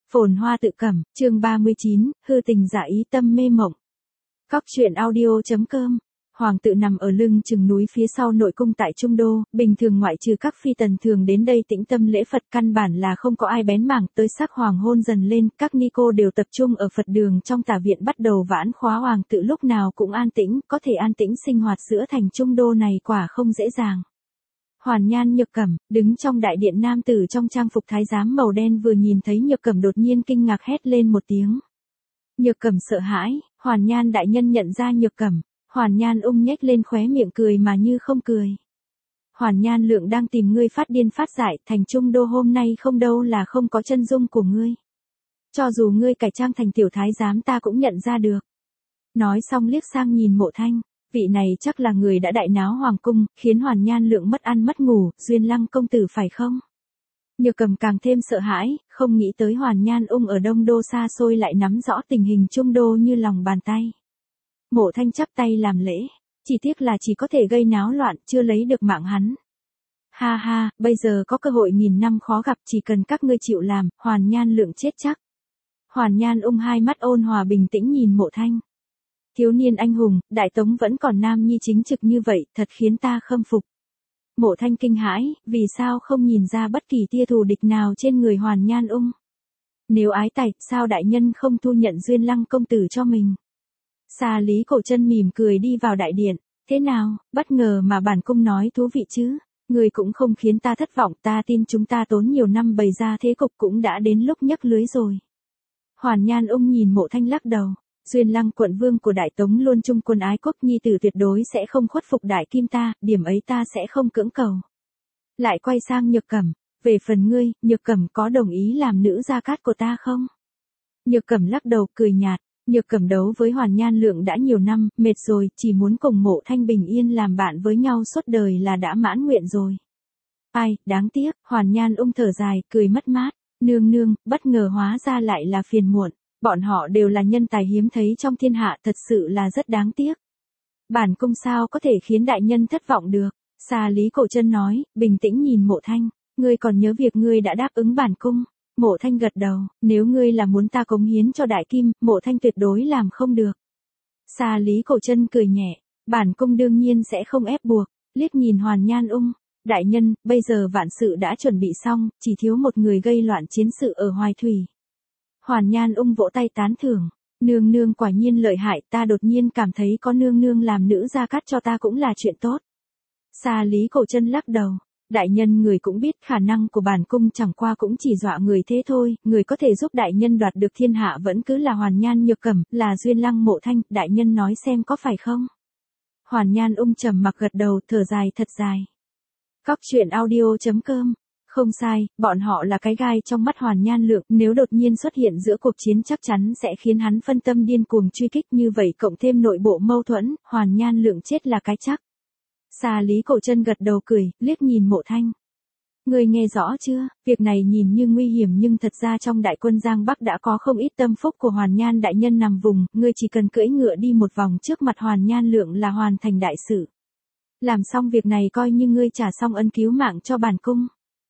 Phồn hoa tự cẩm, chương 39, hư tình giả ý tâm mê mộng. Cóc truyện audio.com. Hoàng tự nằm ở lưng chừng núi phía sau nội cung tại Trung Đô, bình thường ngoại trừ các phi tần thường đến đây tĩnh tâm lễ Phật, căn bản là không có ai bén mảng. Tới sắc hoàng hôn dần lên, các ni cô đều tập trung ở Phật đường trong tả viện bắt đầu vãn khóa. Hoàng tự lúc nào cũng an tĩnh, có thể an tĩnh sinh hoạt giữa thành Trung Đô này quả không dễ dàng. Hoàn Nhan Nhược Cẩm, đứng trong đại điện, nam tử trong trang phục thái giám màu đen vừa nhìn thấy Nhược Cẩm đột nhiên kinh ngạc hét lên một tiếng. Nhược Cẩm sợ hãi, Hoàn Nhan đại nhân nhận ra Nhược Cẩm. Hoàn Nhan Ung nhếch lên khóe miệng cười mà như không cười. Hoàn Nhan Lượng đang tìm ngươi phát điên phát dại, thành Trung Đô hôm nay không đâu là không có chân dung của ngươi. Cho dù ngươi cải trang thành tiểu thái giám ta cũng nhận ra được. Nói xong liếc sang nhìn Mộ Thanh. Vị này chắc là người đã đại náo hoàng cung, khiến Hoàn Nhan Lượng mất ăn mất ngủ, Duyên Lăng công tử phải không? Nhược Cẩm càng thêm sợ hãi, không nghĩ tới Hoàn Nhan Ung ở Đông Đô xa xôi lại nắm rõ tình hình Trung Đô như lòng bàn tay. Mộ Thanh chắp tay làm lễ, chỉ tiếc là chỉ có thể gây náo loạn, chưa lấy được mạng hắn. Ha ha, bây giờ có cơ hội nghìn năm khó gặp, chỉ cần các ngươi chịu làm, Hoàn Nhan Lượng chết chắc. Hoàn Nhan Ung hai mắt ôn hòa bình tĩnh nhìn Mộ Thanh. Thiếu niên anh hùng, Đại Tống vẫn còn nam nhi chính trực như vậy, thật khiến ta khâm phục. Mộ Thanh kinh hãi, vì sao không nhìn ra bất kỳ tia thù địch nào trên người Hoàn Nhan Ung? Nếu ái tài, sao đại nhân không thu nhận Duyên Lăng công tử cho mình? Xa Lý Cổ Chân mỉm cười đi vào đại điện, thế nào, bất ngờ mà bản cung nói thú vị chứ? Người cũng không khiến ta thất vọng, ta tin chúng ta tốn nhiều năm bày ra thế cục cũng đã đến lúc nhấc lưới rồi. Hoàn Nhan Ung nhìn Mộ Thanh lắc đầu. Duyên Lăng quận vương của Đại Tống luôn trung quân ái quốc, nhi tử tuyệt đối sẽ không khuất phục Đại Kim ta, điểm ấy ta sẽ không cưỡng cầu. Lại quay sang Nhược Cẩm, về phần ngươi, Nhược Cẩm có đồng ý làm nữ gia cát của ta không? Nhược Cẩm lắc đầu cười nhạt, Nhược Cẩm đấu với Hoàn Nhan Lượng đã nhiều năm, mệt rồi, chỉ muốn cùng Mộ Thanh bình yên làm bạn với nhau suốt đời là đã mãn nguyện rồi. Ai, đáng tiếc, Hoàn Nhan Ung thở dài, cười mất mát, nương nương, bất ngờ hóa ra lại là phiền muộn. Bọn họ đều là nhân tài hiếm thấy trong thiên hạ, thật sự là rất đáng tiếc. Bản cung sao có thể khiến đại nhân thất vọng được? Xa Lý Cổ Chân nói, bình tĩnh nhìn Mộ Thanh, ngươi còn nhớ việc ngươi đã đáp ứng bản cung? Mộ Thanh gật đầu, nếu ngươi là muốn ta cống hiến cho Đại Kim, Mộ Thanh tuyệt đối làm không được. Xa Lý Cổ Chân cười nhẹ, bản cung đương nhiên sẽ không ép buộc, liếc nhìn Hoàn Nhan Ung, đại nhân, bây giờ vạn sự đã chuẩn bị xong, chỉ thiếu một người gây loạn chiến sự ở Hoài Thủy. Hoàn Nhan Ung vỗ tay tán thưởng, nương nương quả nhiên lợi hại, ta đột nhiên cảm thấy có nương nương làm nữ gia cát cho ta cũng là chuyện tốt. Xa Lý Cổ Chân lắc đầu, đại nhân người cũng biết khả năng của bản cung chẳng qua cũng chỉ dọa người thế thôi, người có thể giúp đại nhân đoạt được thiên hạ vẫn cứ là Hoàn Nhan Nhược Cẩm, là Duyên Lăng Mộ Thanh, đại nhân nói xem có phải không? Hoàn Nhan Ung trầm mặc gật đầu, thở dài thật dài. Cóc truyện audio.com. Không sai, bọn họ là cái gai trong mắt Hoàn Nhan Lượng, nếu đột nhiên xuất hiện giữa cuộc chiến chắc chắn sẽ khiến hắn phân tâm điên cuồng truy kích, như vậy cộng thêm nội bộ mâu thuẫn, Hoàn Nhan Lượng chết là cái chắc. Xa Lý Cổ Chân gật đầu cười, liếc nhìn Mộ Thanh. Ngươi nghe rõ chưa, việc này nhìn như nguy hiểm nhưng thật ra trong đại quân Giang Bắc đã có không ít tâm phúc của Hoàn Nhan đại nhân nằm vùng, ngươi chỉ cần cưỡi ngựa đi một vòng trước mặt Hoàn Nhan Lượng là hoàn thành đại sự. Làm xong việc này coi như ngươi trả xong ân cứu mạng cho bản cung.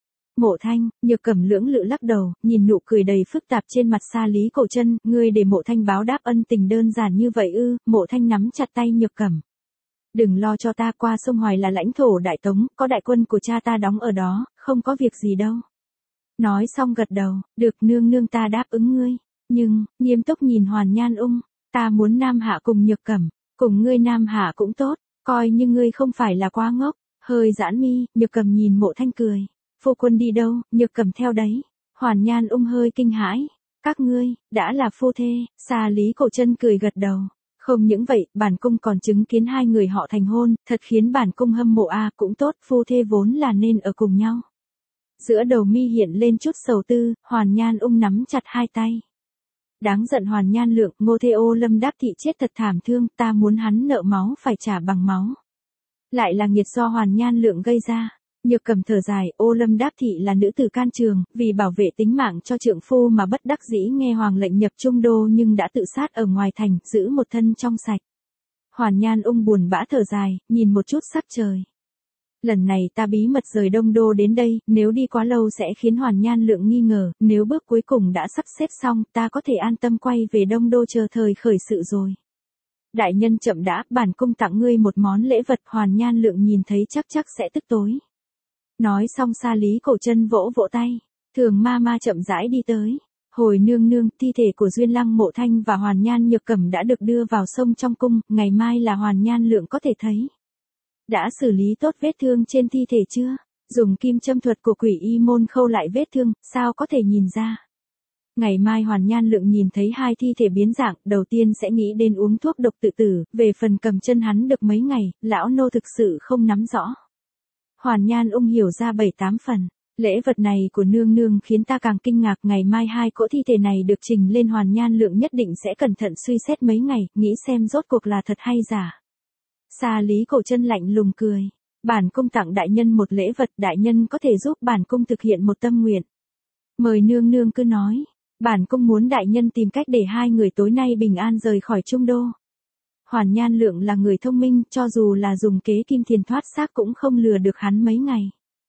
Mộ Thanh, Nhược Cẩm lưỡng lự lắc đầu, nhìn nụ cười đầy phức tạp trên mặt Xa Lý Cổ Chân, ngươi để Mộ Thanh báo đáp ân tình đơn giản như vậy ư? Mộ Thanh nắm chặt tay Nhược Cẩm. Đừng lo cho ta, qua sông Hoài là lãnh thổ Đại Tống, có đại quân của cha ta đóng ở đó, không có việc gì đâu. Nói xong gật đầu, được nương nương ta đáp ứng ngươi, nhưng, nghiêm túc nhìn Hoàn Nhan Ung, ta muốn Nam Hạ cùng Nhược Cẩm, cùng ngươi Nam Hạ cũng tốt, coi như ngươi không phải là quá ngốc, hơi giãn mi, Nhược Cẩm nhìn Mộ Thanh cười. Phu quân đi đâu, Nhược Cẩm theo đấy. Hoàn Nhan Ung hơi kinh hãi. Các ngươi, đã là phu thê, Xa Lý Cổ Chân cười gật đầu. Không những vậy, bản cung còn chứng kiến hai người họ thành hôn, thật khiến bản cung hâm mộ a, cũng tốt, phu thê vốn là nên ở cùng nhau. Giữa đầu mi hiện lên chút sầu tư, Hoàn Nhan Ung nắm chặt hai tay. Đáng giận Hoàn Nhan Lượng, Ngô Thê Ô Lâm Đáp Thị chết thật thảm thương, ta muốn hắn nợ máu phải trả bằng máu. Lại là nghiệt do Hoàn Nhan Lượng gây ra. Nhược Cẩm thở dài, Ô Lâm Đáp Thị là nữ tử can trường, vì bảo vệ tính mạng cho trượng phu mà bất đắc dĩ nghe hoàng lệnh nhập Trung Đô nhưng đã tự sát ở ngoài thành, giữ một thân trong sạch. Hoàn Nhan Ung buồn bã thở dài, nhìn một chút sắc trời. Lần này ta bí mật rời Đông Đô đến đây, nếu đi quá lâu sẽ khiến Hoàn Nhan Lượng nghi ngờ, nếu bước cuối cùng đã sắp xếp xong, ta có thể an tâm quay về Đông Đô chờ thời khởi sự rồi. Đại nhân chậm đã, bản cung tặng ngươi một món lễ vật, Hoàn Nhan Lượng nhìn thấy chắc sẽ tức tối. Nói xong Sa Lý Cổ Chân vỗ vỗ tay, Thường ma ma chậm rãi đi tới. Hồi nương nương, thi thể của Duyên Lăng Mộ Thanh và Hoàn Nhan Nhược Cẩm đã được đưa vào sông trong cung, ngày mai là Hoàn Nhan Lượng có thể thấy. Đã xử lý tốt vết thương trên thi thể chưa? Dùng kim châm thuật của Quỷ Y môn khâu lại vết thương, sao có thể nhìn ra? Ngày mai Hoàn Nhan Lượng nhìn thấy hai thi thể biến dạng, đầu tiên sẽ nghĩ đến uống thuốc độc tự tử, về phần cầm chân hắn được mấy ngày, lão nô thực sự không nắm rõ. Hoàn Nhan Ung hiểu ra 7-8 phần. Lễ vật này của nương nương khiến ta càng kinh ngạc, ngày mai hai cỗ thi thể này được trình lên, Hoàn Nhan Lượng nhất định sẽ cẩn thận suy xét mấy ngày, nghĩ xem rốt cuộc là thật hay giả. Sa Lý Cổ Chân lạnh lùng cười. Bản cung tặng đại nhân một lễ vật, đại nhân có thể giúp bản cung thực hiện một tâm nguyện. Mời nương nương cứ nói. Bản cung muốn đại nhân tìm cách để hai người tối nay bình an rời khỏi Trung Đô. Hoàn Nhan Lượng là người thông minh, cho dù là dùng kế kim thiền thoát xác cũng không lừa được hắn mấy ngày.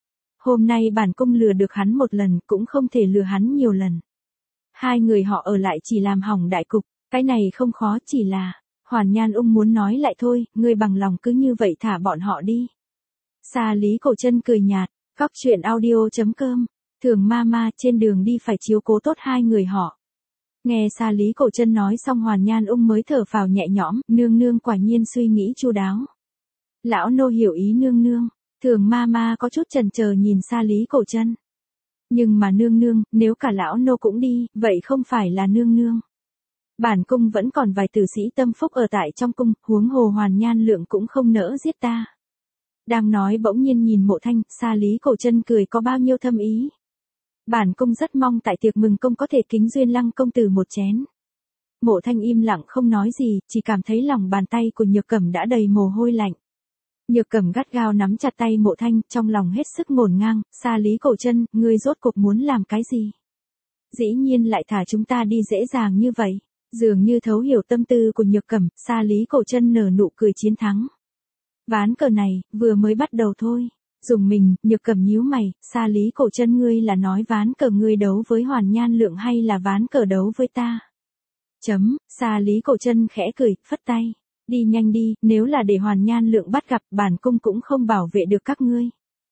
Hôm nay bản cung lừa được hắn một lần, cũng không thể lừa hắn nhiều lần. Hai người họ ở lại chỉ làm hỏng đại cục, cái này không khó, chỉ là... Hoàn Nhan Ung muốn nói lại thôi, ngươi bằng lòng cứ như vậy thả bọn họ đi. Sa Lý Cổ Chân cười nhạt, Cóc Truyện Audio.com, Thường ma ma trên đường đi phải chiếu cố tốt hai người họ. Nghe Sa Lý Cổ Chân nói xong Hoàn Nhan Ung mới thở phào nhẹ nhõm, nương nương quả nhiên suy nghĩ chu đáo. Lão nô hiểu ý nương nương. Thường ma ma có chút chần chờ nhìn Sa Lý Cổ Chân. Nhưng mà nương nương, nếu cả lão nô cũng đi, vậy không phải là nương nương. Bản cung vẫn còn vài tử sĩ tâm phúc ở tại trong cung, huống hồ Hoàn Nhan Lượng cũng không nỡ giết ta. Đang nói bỗng nhiên nhìn Mộ Thanh, Sa Lý Cổ Chân cười có bao nhiêu thâm ý. Bản cung rất mong tại tiệc mừng công có thể kính Duyên Lăng công tử một chén. Mộ Thanh im lặng không nói gì, chỉ cảm thấy lòng bàn tay của Nhược Cẩm đã đầy mồ hôi lạnh. Nhược Cẩm gắt gao nắm chặt tay Mộ Thanh, trong lòng hết sức ngổn ngang, Sa Lý Cổ Chân, ngươi rốt cuộc muốn làm cái gì? Dĩ nhiên lại thả chúng ta đi dễ dàng như vậy. Dường như thấu hiểu tâm tư của Nhược Cẩm, Sa Lý Cổ Chân nở nụ cười chiến thắng. Ván cờ này, vừa mới bắt đầu thôi. Dùng mình, Nhược Cẩm nhíu mày, Sa Lý Cổ Chân ngươi là nói ván cờ ngươi đấu với Hoàn Nhan Lượng hay là ván cờ đấu với ta? Sa Lý Cổ Chân khẽ cười, phất tay. Đi nhanh đi, nếu là để Hoàn Nhan Lượng bắt gặp, bản cung cũng không bảo vệ được các ngươi.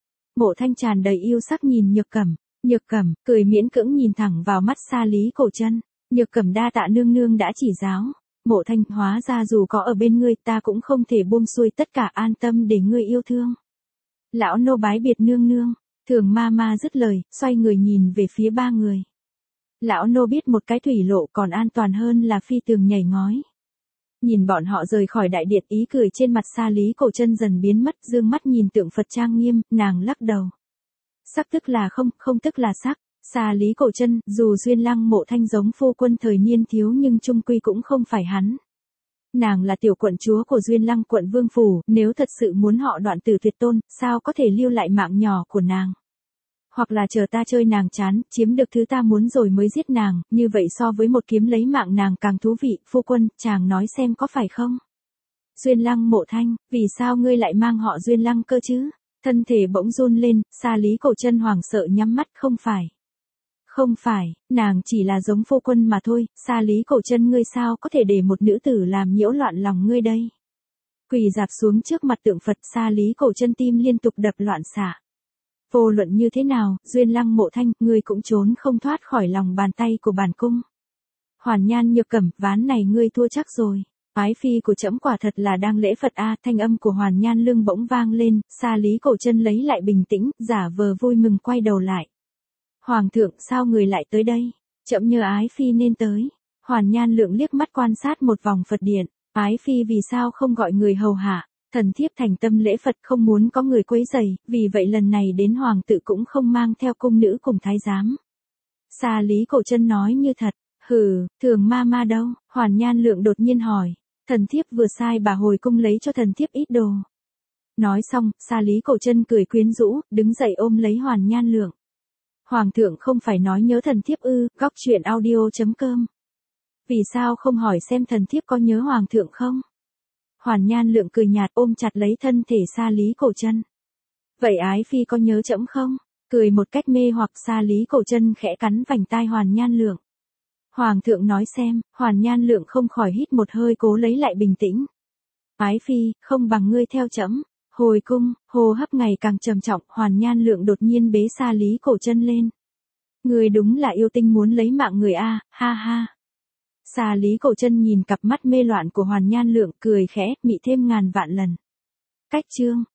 Mộ Thanh tràn đầy yêu sắc nhìn Nhược Cẩm. Nhược Cẩm, cười miễn cưỡng nhìn thẳng vào mắt Sa Lý Cổ Chân. Nhược Cẩm đa tạ nương nương đã chỉ giáo. Mộ Thanh, hóa ra dù có ở bên ngươi ta cũng không thể buông xuôi tất cả, an tâm để ngươi yêu thương. Lão nô bái biệt nương nương. Thường ma ma dứt lời, xoay người nhìn về phía ba người. Lão nô biết một cái thủy lộ còn an toàn hơn là phi tường nhảy ngói. Nhìn bọn họ rời khỏi đại điện, ý cười trên mặt Sa Lý Cổ Chân dần biến mất, dương mắt nhìn tượng Phật trang nghiêm, nàng lắc đầu. Sắc tức là không, không tức là sắc. Sa Lý Cổ Chân, dù Duyên Lăng Mộ Thanh giống phu quân thời niên thiếu nhưng chung quy cũng không phải hắn. Nàng là tiểu quận chúa của Duyên Lăng quận vương phủ, nếu thật sự muốn họ đoạn tử tuyệt tôn, sao có thể lưu lại mạng nhỏ của nàng? Hoặc là chờ ta chơi nàng chán, chiếm được thứ ta muốn rồi mới giết nàng, như vậy so với một kiếm lấy mạng nàng càng thú vị, phu quân, chàng nói xem có phải không? Duyên Lăng Mộ Thanh, vì sao ngươi lại mang họ Duyên Lăng cơ chứ? Thân thể bỗng run lên, Sa Lý Cổ Chân hoảng sợ nhắm mắt, không phải. Không phải, nàng chỉ là giống phu quân mà thôi, Sa Lý Cổ Chân ngươi sao có thể để một nữ tử làm nhiễu loạn lòng ngươi đây? Quỳ dạp xuống trước mặt tượng Phật, Sa Lý Cổ Chân tim liên tục đập loạn xạ. Vô luận như thế nào, Duyên Lăng Mộ Thanh, ngươi cũng trốn không thoát khỏi lòng bàn tay của bản cung. Hoàn Nhan Nhược Cẩm, ván này ngươi thua chắc rồi. Ái phi của trẫm quả thật là đang lễ Phật a, thanh âm của Hoàn Nhan Lương bỗng vang lên, Sa Lý Cổ Chân lấy lại bình tĩnh, giả vờ vui mừng quay đầu lại. Hoàng thượng, sao người lại tới đây? Trẫm nhờ ái phi nên tới. Hoàn Nhan Lượng liếc mắt quan sát một vòng Phật điện, ái phi vì sao không gọi người hầu hạ? Thần thiếp thành tâm lễ Phật không muốn có người quấy rầy, vì vậy lần này đến hoàng tự cũng không mang theo cung nữ cùng thái giám. Sa Lý Cổ Chân nói như thật, hừ, Thường ma ma đâu? Hoàn Nhan Lượng đột nhiên hỏi, thần thiếp vừa sai bà hồi cung lấy cho thần thiếp ít đồ. Nói xong, Sa Lý Cổ Chân cười quyến rũ, đứng dậy ôm lấy Hoàn Nhan Lượng. Hoàng thượng không phải nói nhớ thần thiếp ư? Cóc Truyện Audio.com. Vì sao không hỏi xem thần thiếp có nhớ hoàng thượng không? Hoàn Nhan Lượng cười nhạt ôm chặt lấy thân thể Sa Lý Cổ Chân. Vậy ái phi có nhớ trẫm không? Cười một cách mê hoặc, Xa Lý Cổ Chân khẽ cắn vành tai Hoàn Nhan Lượng. Hoàng thượng nói xem. Hoàn Nhan Lượng không khỏi hít một hơi cố lấy lại bình tĩnh. Ái phi, không bằng ngươi theo trẫm. Hồi cung, hô hấp ngày càng trầm trọng, Hoàn Nhan Lượng đột nhiên bế Xa Lý Cổ Chân lên. Ngươi đúng là yêu tinh muốn lấy mạng người a, ha ha. Xa Lý Cổ Chân nhìn cặp mắt mê loạn của Hoàn Nhan Lượng, cười khẽ, mị thêm ngàn vạn lần. Cách chương